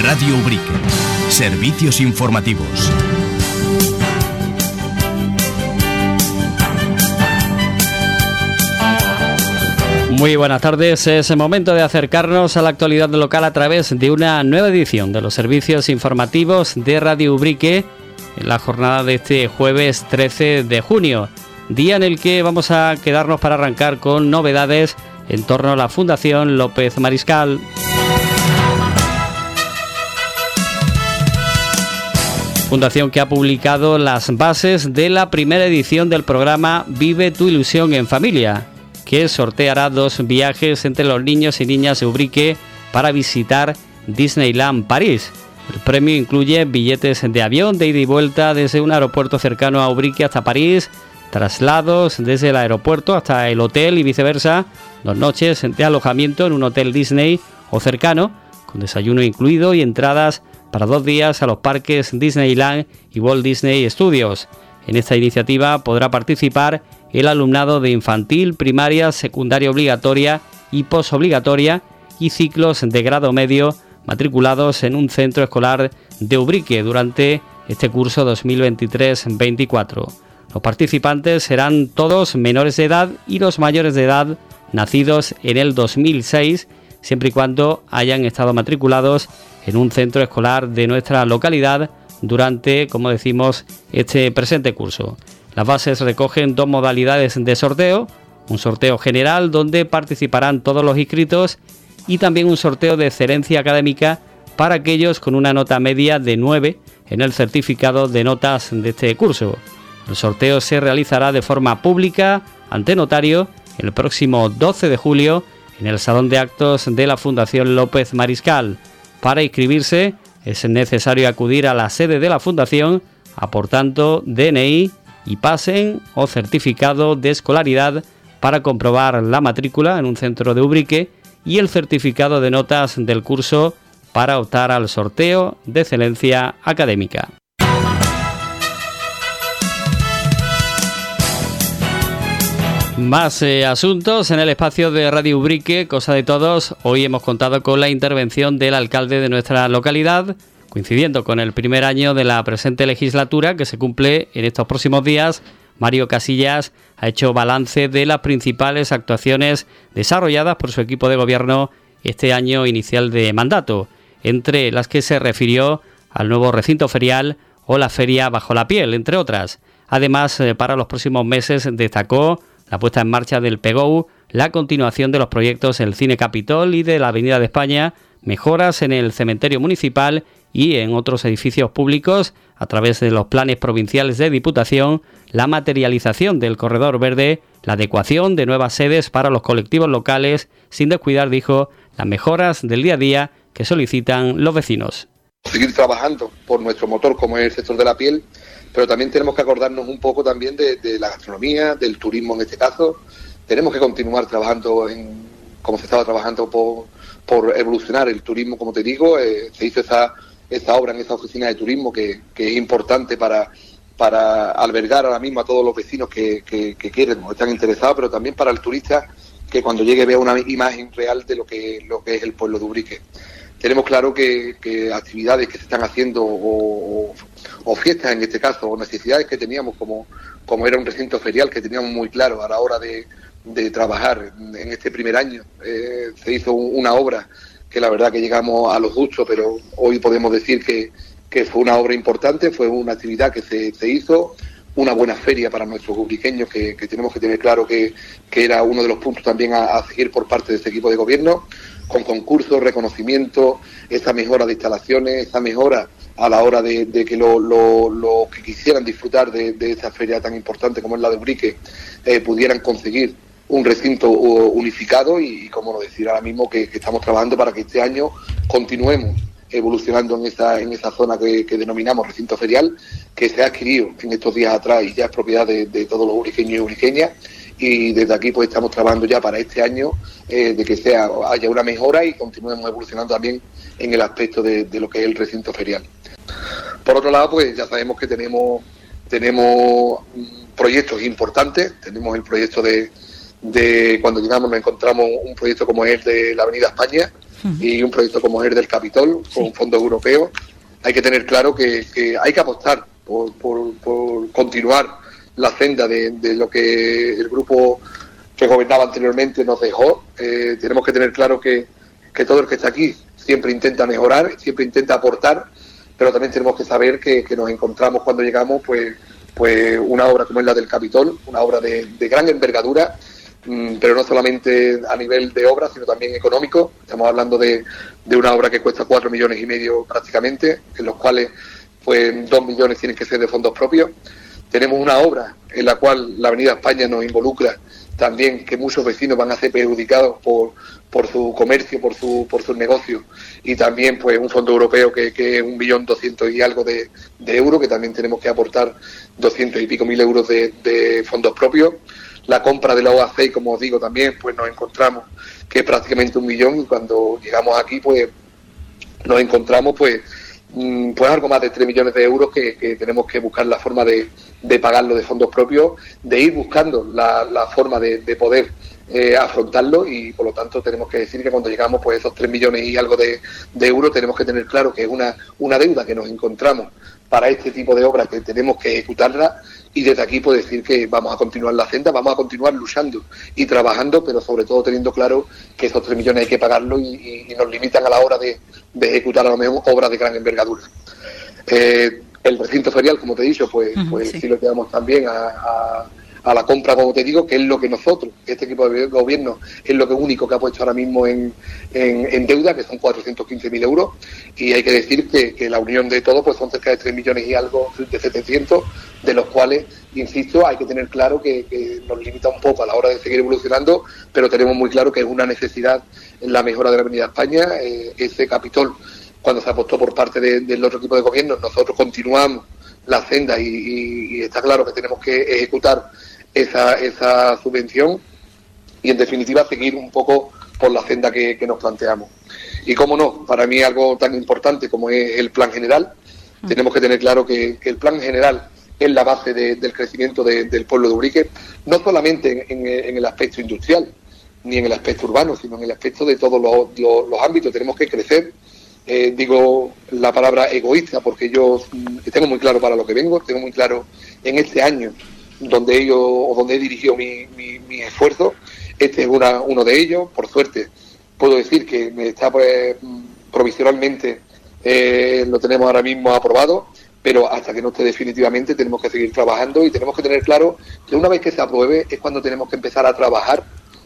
Radio Ubrique. Servicios informativos. Muy buenas tardes, es el momento de acercarnos a la actualidad local a través de una nueva edición de los servicios informativos de Radio Ubrique en la jornada de este jueves 13 de junio, día en el que vamos a quedarnos para arrancar con novedades en torno a la Fundación López Mariscal. Fundación que ha publicado las bases de la primera edición del programa Vive tu ilusión en familia, que sorteará 2 viajes entre los niños y niñas de Ubrique para visitar Disneyland París. El premio incluye billetes de avión de ida y vuelta desde un aeropuerto cercano a Ubrique hasta París, traslados desde el aeropuerto hasta el hotel y viceversa, 2 noches de alojamiento en un hotel Disney o cercano, con desayuno incluido y entradas para 2 días a los parques Disneyland y Walt Disney Studios. En esta iniciativa podrá participar el alumnado de infantil, primaria, secundaria obligatoria y posobligatoria y ciclos de grado medio matriculados en un centro escolar de Ubrique durante este curso 2023-24. Los participantes serán todos menores de edad y los mayores de edad nacidos en el 2006, siempre y cuando hayan estado matriculados en un centro escolar de nuestra localidad durante, como decimos, este presente curso. Las bases recogen 2 modalidades de sorteo, un sorteo general donde participarán todos los inscritos y también un sorteo de excelencia académica para aquellos con una nota media de 9 en el certificado de notas de este curso. El sorteo se realizará de forma pública ante notario el próximo 12 de julio en el Salón de Actos de la Fundación López Mariscal. Para inscribirse es necesario acudir a la sede de la Fundación aportando DNI y pasen o certificado de escolaridad para comprobar la matrícula en un centro de Ubrique y el certificado de notas del curso para optar al sorteo de excelencia académica. Más asuntos en el espacio de Radio Ubrique, cosa de todos. Hoy hemos contado con la intervención del alcalde de nuestra localidad, coincidiendo con el primer año de la presente legislatura que se cumple en estos próximos días. Mario Casillas ha hecho balance de las principales actuaciones desarrolladas por su equipo de gobierno este año inicial de mandato, entre las que se refirió al nuevo recinto ferial o la feria Bajo la Piel, entre otras. Además, para los próximos meses destacó la puesta en marcha del PEGOU, la continuación de los proyectos del Cine Capitol y de la Avenida de España, mejoras en el cementerio municipal y en otros edificios públicos a través de los planes provinciales de Diputación, la materialización del Corredor Verde, la adecuación de nuevas sedes para los colectivos locales, sin descuidar, dijo, las mejoras del día a día que solicitan los vecinos. Seguir trabajando por nuestro motor como es el sector de la piel, pero también tenemos que acordarnos un poco también de la gastronomía, del turismo en este caso. Tenemos que continuar trabajando como se estaba trabajando por evolucionar el turismo, como te digo. Se hizo esa obra en esa oficina de turismo que es importante para albergar ahora mismo a todos los vecinos que quieren o están interesados, pero también para el turista que cuando llegue vea una imagen real de lo que es el pueblo de Ubrique. Tenemos claro que actividades que se están haciendo o fiestas en este caso, o necesidades que teníamos como era un recinto ferial que teníamos muy claro a la hora de trabajar en este primer año. Se hizo una obra que la verdad que llegamos a lo justo, pero hoy podemos decir que fue una obra importante, fue una actividad que se hizo, una buena feria para nuestros ubriqueños que tenemos que tener claro que era uno de los puntos también a seguir por parte de este equipo de gobierno, con concursos, reconocimiento, esa mejora de instalaciones, esa mejora a la hora de que los que quisieran disfrutar de esa feria tan importante como es la de Ubrique pudieran conseguir un recinto unificado y como lo decía ahora mismo que estamos trabajando para que este año continuemos evolucionando en esa zona que denominamos recinto ferial, que se ha adquirido en estos días atrás y ya es propiedad de todos los ubriqueños y ubriqueñas, y desde aquí pues estamos trabajando ya para este año de que haya una mejora y continuemos evolucionando también en el aspecto de lo que es el recinto ferial. Por otro lado, pues ya sabemos que tenemos proyectos importantes, tenemos el proyecto de de cuando llegamos nos encontramos un proyecto como es el de la Avenida España y un proyecto como es el del Capitol con fondos europeos. Hay que tener claro que hay que apostar por continuar la senda de lo que el grupo que gobernaba anteriormente nos dejó. Tenemos que tener claro que todo el que está aquí siempre intenta mejorar, siempre intenta aportar, pero también tenemos que saber que nos encontramos cuando llegamos pues una obra como es la del Capitol, una obra de gran envergadura, pero no solamente a nivel de obra, sino también económico. Estamos hablando de una obra que cuesta 4,5 millones prácticamente, en los cuales pues 2 millones tienen que ser de fondos propios. Tenemos una obra en la cual la Avenida España nos involucra también, que muchos vecinos van a ser perjudicados por su comercio, por sus negocios, y también pues un fondo europeo que es 1.200.000 y algo de euros, que también tenemos que aportar 200 y pico mil euros de fondos propios. La compra de la OA6, como os digo, también pues nos encontramos que es prácticamente 1 millón, y cuando llegamos aquí pues nos encontramos pues algo más de 3 millones de euros que tenemos que buscar la forma de pagarlo de fondos propios, de ir buscando la forma de poder afrontarlo, y por lo tanto tenemos que decir que cuando llegamos pues esos 3 millones y algo de euros tenemos que tener claro que es una deuda que nos encontramos para este tipo de obras, que tenemos que ejecutarla, y desde aquí puedo decir que vamos a continuar la senda, vamos a continuar luchando y trabajando, pero sobre todo teniendo claro que esos 3 millones hay que pagarlo y nos limitan a la hora de ejecutar a lo mejor obras de gran envergadura. El recinto ferial, como te he dicho, pues sí lo llevamos también a la compra, como te digo, que es lo que nosotros, este equipo de gobierno, es lo que único que ha puesto ahora mismo en deuda, que son 415.000 euros, y hay que decir que la unión de todo pues son cerca de 3 millones y algo de 700, de los cuales, insisto, hay que tener claro que nos limita un poco a la hora de seguir evolucionando, pero tenemos muy claro que es una necesidad en la mejora de la Avenida España. Ese Capitol, cuando se apostó por parte del otro equipo de gobierno, nosotros continuamos la senda y está claro que tenemos que ejecutar esa subvención y, en definitiva, seguir un poco por la senda que nos planteamos. Y cómo no, para mí algo tan importante como es el plan general, tenemos que tener claro que el plan general es la base del crecimiento del pueblo de Ubrique, no solamente en el aspecto industrial ni en el aspecto urbano, sino en el aspecto de todos los ámbitos. Tenemos que crecer. Digo la palabra egoísta porque yo tengo muy claro para lo que vengo, tengo muy claro en este año donde he dirigido mi esfuerzo. Este es uno de ellos. Por suerte puedo decir que me está provisionalmente lo tenemos ahora mismo aprobado, pero hasta que no esté definitivamente tenemos que seguir trabajando, y tenemos que tener claro que una vez que se apruebe es cuando tenemos que empezar a trabajar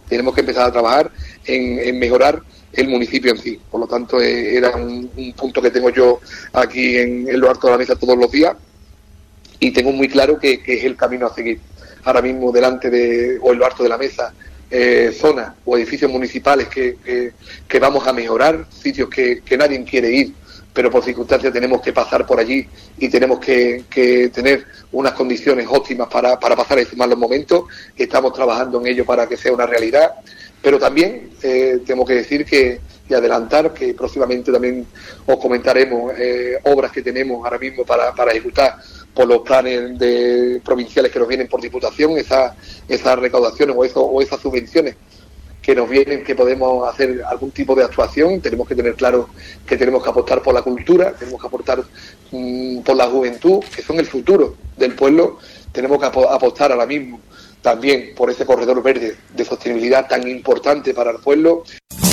en mejorar el municipio en sí. Por lo tanto, era un punto que tengo yo aquí en lo alto de la mesa todos los días, y tengo muy claro que es el camino a seguir. Ahora mismo o en lo alto de la mesa, zonas o edificios municipales que vamos a mejorar, sitios que nadie quiere ir, pero por circunstancias tenemos que pasar por allí y tenemos que tener unas condiciones óptimas para pasar esos malos momentos. Estamos trabajando en ello para que sea una realidad, pero también tengo que decir y adelantar que próximamente también os comentaremos obras que tenemos ahora mismo para ejecutar por los planes provinciales que nos vienen por diputación, esas recaudaciones o esas subvenciones que nos vienen, que podemos hacer algún tipo de actuación. Tenemos que tener claro que tenemos que apostar por la cultura, tenemos que apostar por la juventud, que son el futuro del pueblo. Tenemos que apostar ahora mismo también por ese corredor verde de sostenibilidad tan importante para el pueblo.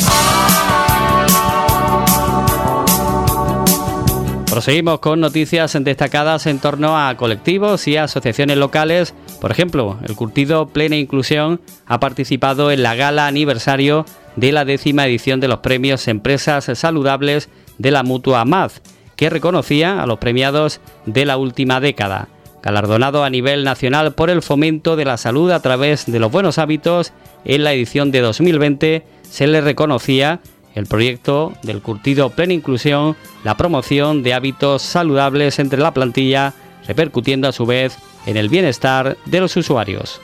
Proseguimos con noticias destacadas en torno a colectivos y asociaciones locales. Por ejemplo, el Curtido Plena Inclusión ha participado en la gala aniversario de la 10ª edición de los premios Empresas Saludables de la Mutua MAZ, que reconocía a los premiados de la última década. Galardonado a nivel nacional por el fomento de la salud a través de los buenos hábitos, en la edición de 2020 se le reconocía el proyecto del Curtido Plena Inclusión, la promoción de hábitos saludables entre la plantilla, repercutiendo a su vez en el bienestar de los usuarios.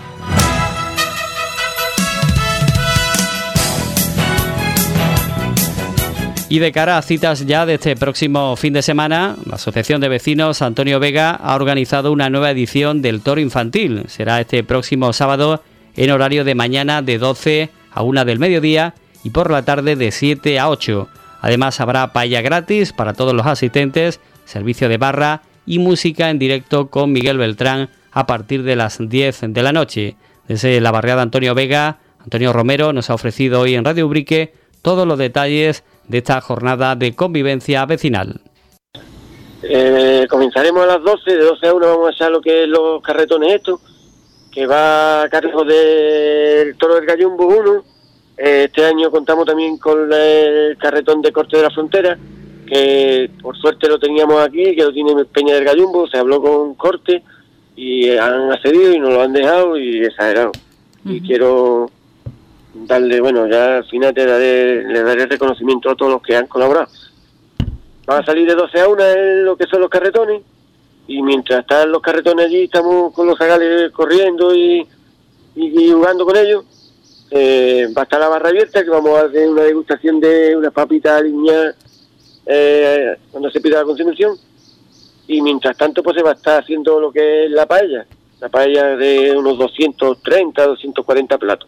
Y de cara a citas ya de este próximo fin de semana, la Asociación de Vecinos Antonio Vega ha organizado una nueva edición del Toro Infantil. Será este próximo sábado en horario de mañana de 12 a 1 del mediodía y por la tarde de 7 a 8. Además habrá paella gratis para todos los asistentes, servicio de barra y música en directo con Miguel Beltrán a partir de las 10 de la noche. Desde la barriada Antonio Vega, Antonio Romero nos ha ofrecido hoy en Radio Ubrique todos los detalles de esta jornada de convivencia vecinal. Comenzaremos a las 12, de 12 a 1 vamos a echar lo que es los carretones estos, que va a cargo del Toro del Gallumbo 1. Este año contamos también con el carretón de Corte de la Frontera, que por suerte lo teníamos aquí, que lo tiene Peña del Gallumbo, se habló con Corte y han accedido y nos lo han dejado y exagerado. Y quiero darle, ya al final le daré reconocimiento a todos los que han colaborado. Van a salir de 12 a 1 en lo que son los carretones, y mientras están los carretones allí estamos con los zagales corriendo y jugando con ellos. Va a estar la barra abierta, que vamos a hacer una degustación de unas papitas alineadas cuando se pida la consumición, y mientras tanto pues se va a estar haciendo lo que es la paella de unos 230, 240 platos.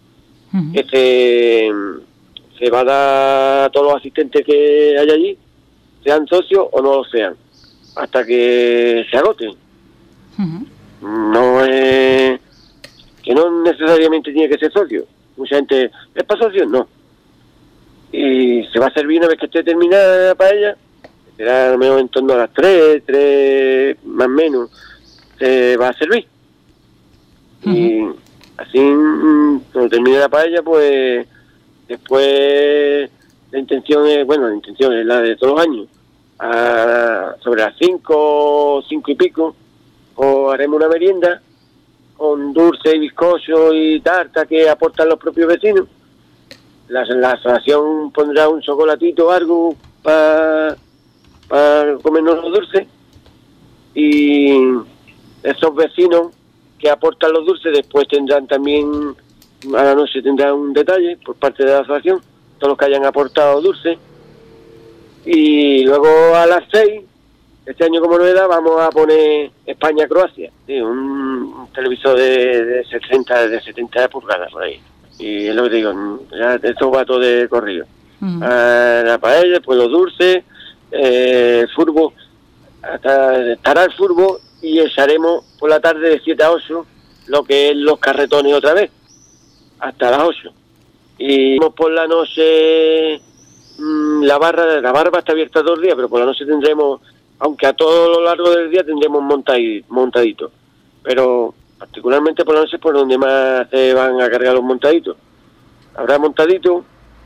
Que se va a dar a todos los asistentes que hay allí, sean socios o no lo sean, hasta que se agoten. No es que no necesariamente tiene que ser socio. Mucha gente, ¿es para socios? No. Y se va a servir una vez que esté terminada la paella, será a lo mejor en torno a las 3 más o menos, se va a servir. Y así, cuando termine la paella, pues después la intención es la de todos los años, sobre las 5 y pico, o haremos una merienda con dulce y bizcocho y tarta que aportan los propios vecinos. La asociación pondrá un chocolatito o algo para comernos los dulces, y esos vecinos que aportan los dulces después tendrán también, a la noche tendrán un detalle por parte de la asociación, todos los que hayan aportado dulces. Y luego a las 6, este año como novedad, vamos a poner España-Croacia, ¿sí? Un televisor de 70 pulgadas por ahí. Y es lo que digo, ya esto va todo de corrido. La paella, pues los dulces, fútbol, estará el fútbol, y echaremos por la tarde de 7 a 8 lo que es los carretones otra vez, hasta las 8. Y por la noche la barra está abierta todo el día, pero por la noche tendremos, aunque a todo lo largo del día tendremos montaditos, pero particularmente por la noche es por donde más se van a cargar los montaditos. Habrá montaditos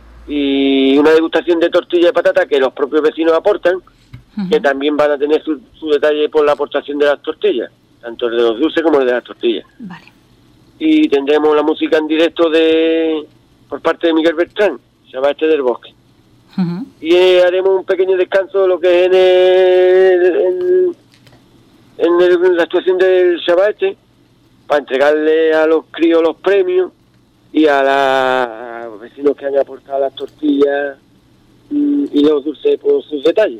y una degustación de tortilla de patata que los propios vecinos aportan, que también van a tener su detalle por la aportación de las tortillas, tanto el de los dulces como el de las tortillas. Vale. Y tendremos la música en directo por parte de Miguel Beltrán, Shabaeste del Bosque. Y haremos un pequeño descanso, lo que es en la actuación del Shabaeste, para entregarle a los críos los premios y a los vecinos que han aportado las tortillas y los dulces por sus detalles.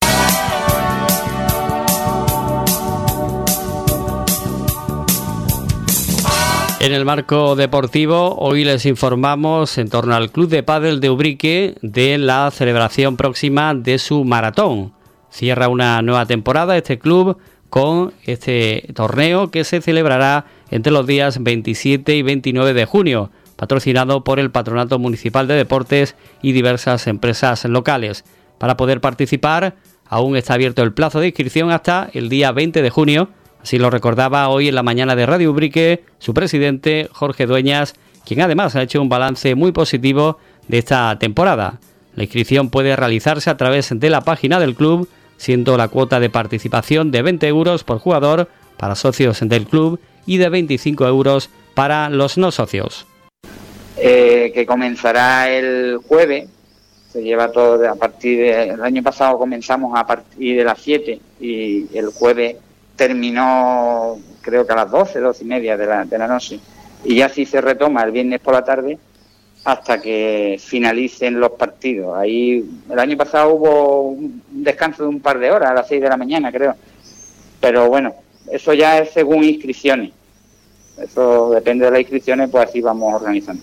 En el marco deportivo, hoy les informamos en torno al Club de Pádel de Ubrique de la celebración próxima de su maratón. Cierra una nueva temporada este club con este torneo que se celebrará entre los días 27 y 29 de junio, patrocinado por el Patronato Municipal de Deportes y diversas empresas locales. Para poder participar, aún está abierto el plazo de inscripción hasta el día 20 de junio, así lo recordaba hoy en la mañana de Radio Ubrique su presidente Jorge Dueñas, quien además ha hecho un balance muy positivo de esta temporada. La inscripción puede realizarse a través de la página del club, siendo la cuota de participación de 20 euros por jugador para socios del club y de 25 euros para los no socios. Que comenzará el jueves, se lleva todo a partir del año pasado, comenzamos a partir de las 7 y el jueves terminó creo que a las 12 y media de la noche, y ya sí se retoma el viernes por la tarde hasta que finalicen los partidos. Ahí el año pasado hubo un descanso de un par de horas, a las 6 de la mañana creo, pero bueno, eso ya es según inscripciones. Eso depende de las inscripciones, pues así vamos organizando.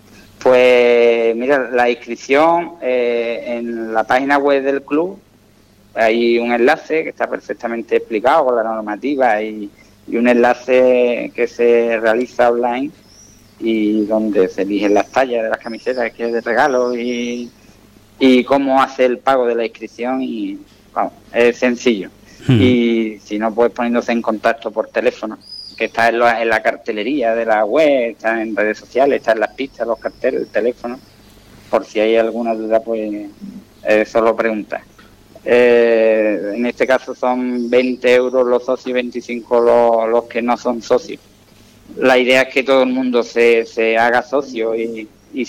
Pues mira, la inscripción en la página web del club hay un enlace que está perfectamente explicado con la normativa y un enlace que se realiza online y donde se eligen las tallas de las camisetas que es de regalo y cómo hacer el pago de la inscripción y vamos, es sencillo. Y si no, pues poniéndose en contacto por teléfono, que está en la cartelería de la web, está en redes sociales, está en las pistas, los carteles, el teléfono. Por si hay alguna duda, pues solo preguntar. En este caso son 20 euros los socios y 25 los que no son socios. La idea es que todo el mundo se haga socio y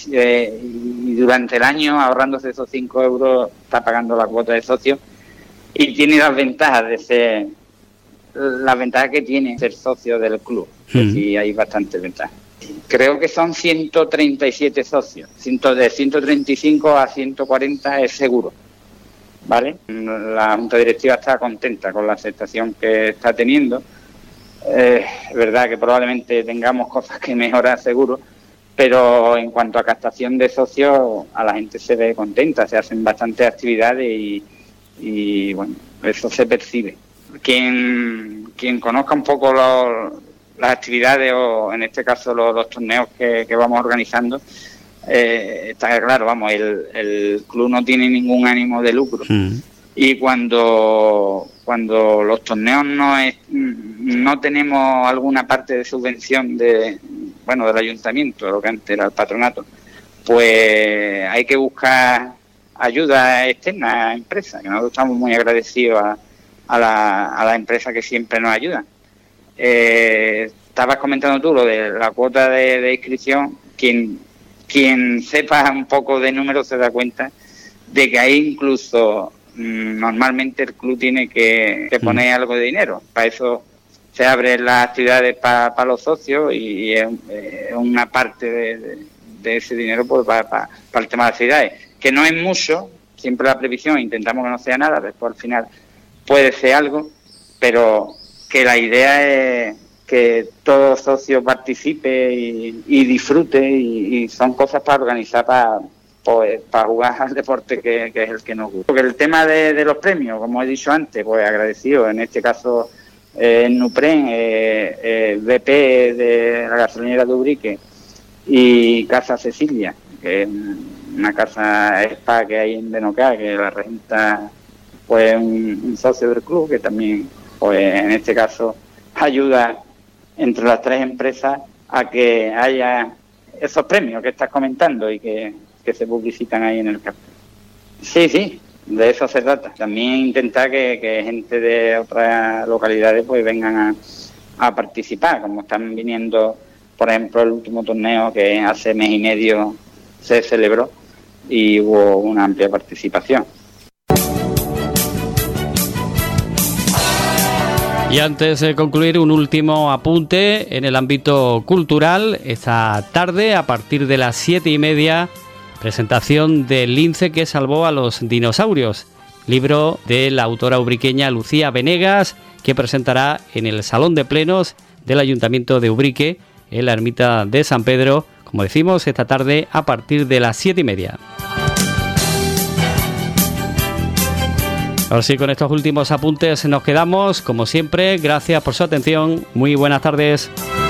durante el año, ahorrándose esos 5 euros, está pagando la cuota de socio y tiene las ventajas de ser... La ventaja que tiene ser socio del club, que sí hay bastantes ventajas. Creo que son 137 socios, de 135 a 140 es seguro, ¿vale? La Junta Directiva está contenta con la aceptación que está teniendo. Es verdad que probablemente tengamos cosas que mejorar seguro, pero en cuanto a captación de socios, a la gente se ve contenta, se hacen bastantes actividades y bueno, eso se percibe. Quien conozca un poco las actividades o en este caso los torneos que vamos organizando, está claro, vamos, el club no tiene ningún ánimo de lucro y cuando los torneos no tenemos alguna parte de subvención del ayuntamiento, lo que antes era el patronato, pues hay que buscar ayuda externa a empresas, que nosotros estamos muy agradecidos a la empresa que siempre nos ayuda. Estabas comentando tú lo de la cuota de inscripción. Quien sepa un poco de números se da cuenta de que ahí incluso normalmente el club tiene que poner algo de dinero. Para eso se abren las actividades para los socios y es una parte de ese dinero pues, para el tema de actividades, que no es mucho. Siempre la previsión intentamos que no sea nada, después al final puede ser algo, pero que la idea es que todo socio participe y disfrute y son cosas para organizar para jugar al deporte que es el que nos gusta. Porque el tema de los premios, como he dicho antes, pues agradecido, en este caso Nupren, BP de la gasolinera de Ubrique y Casa Cecilia, que es una casa spa que hay en Benocá, que la renta pues un socio del club que también, pues en este caso, ayuda entre las tres empresas a que haya esos premios que estás comentando y que se publicitan ahí en el cartel. Sí, de eso se trata. También intentar que gente de otras localidades pues vengan a participar, como están viniendo, por ejemplo, el último torneo que hace mes y medio se celebró y hubo una amplia participación. Y antes de concluir, un último apunte en el ámbito cultural. Esta tarde, a partir de las 7:30, presentación del lince que salvó a los dinosaurios, libro de la autora ubriqueña Lucía Venegas, que presentará en el Salón de Plenos del Ayuntamiento de Ubrique, en la ermita de San Pedro, como decimos, esta tarde a partir de las 7:30. Ahora sí, con estos últimos apuntes nos quedamos. Como siempre, gracias por su atención. Muy buenas tardes.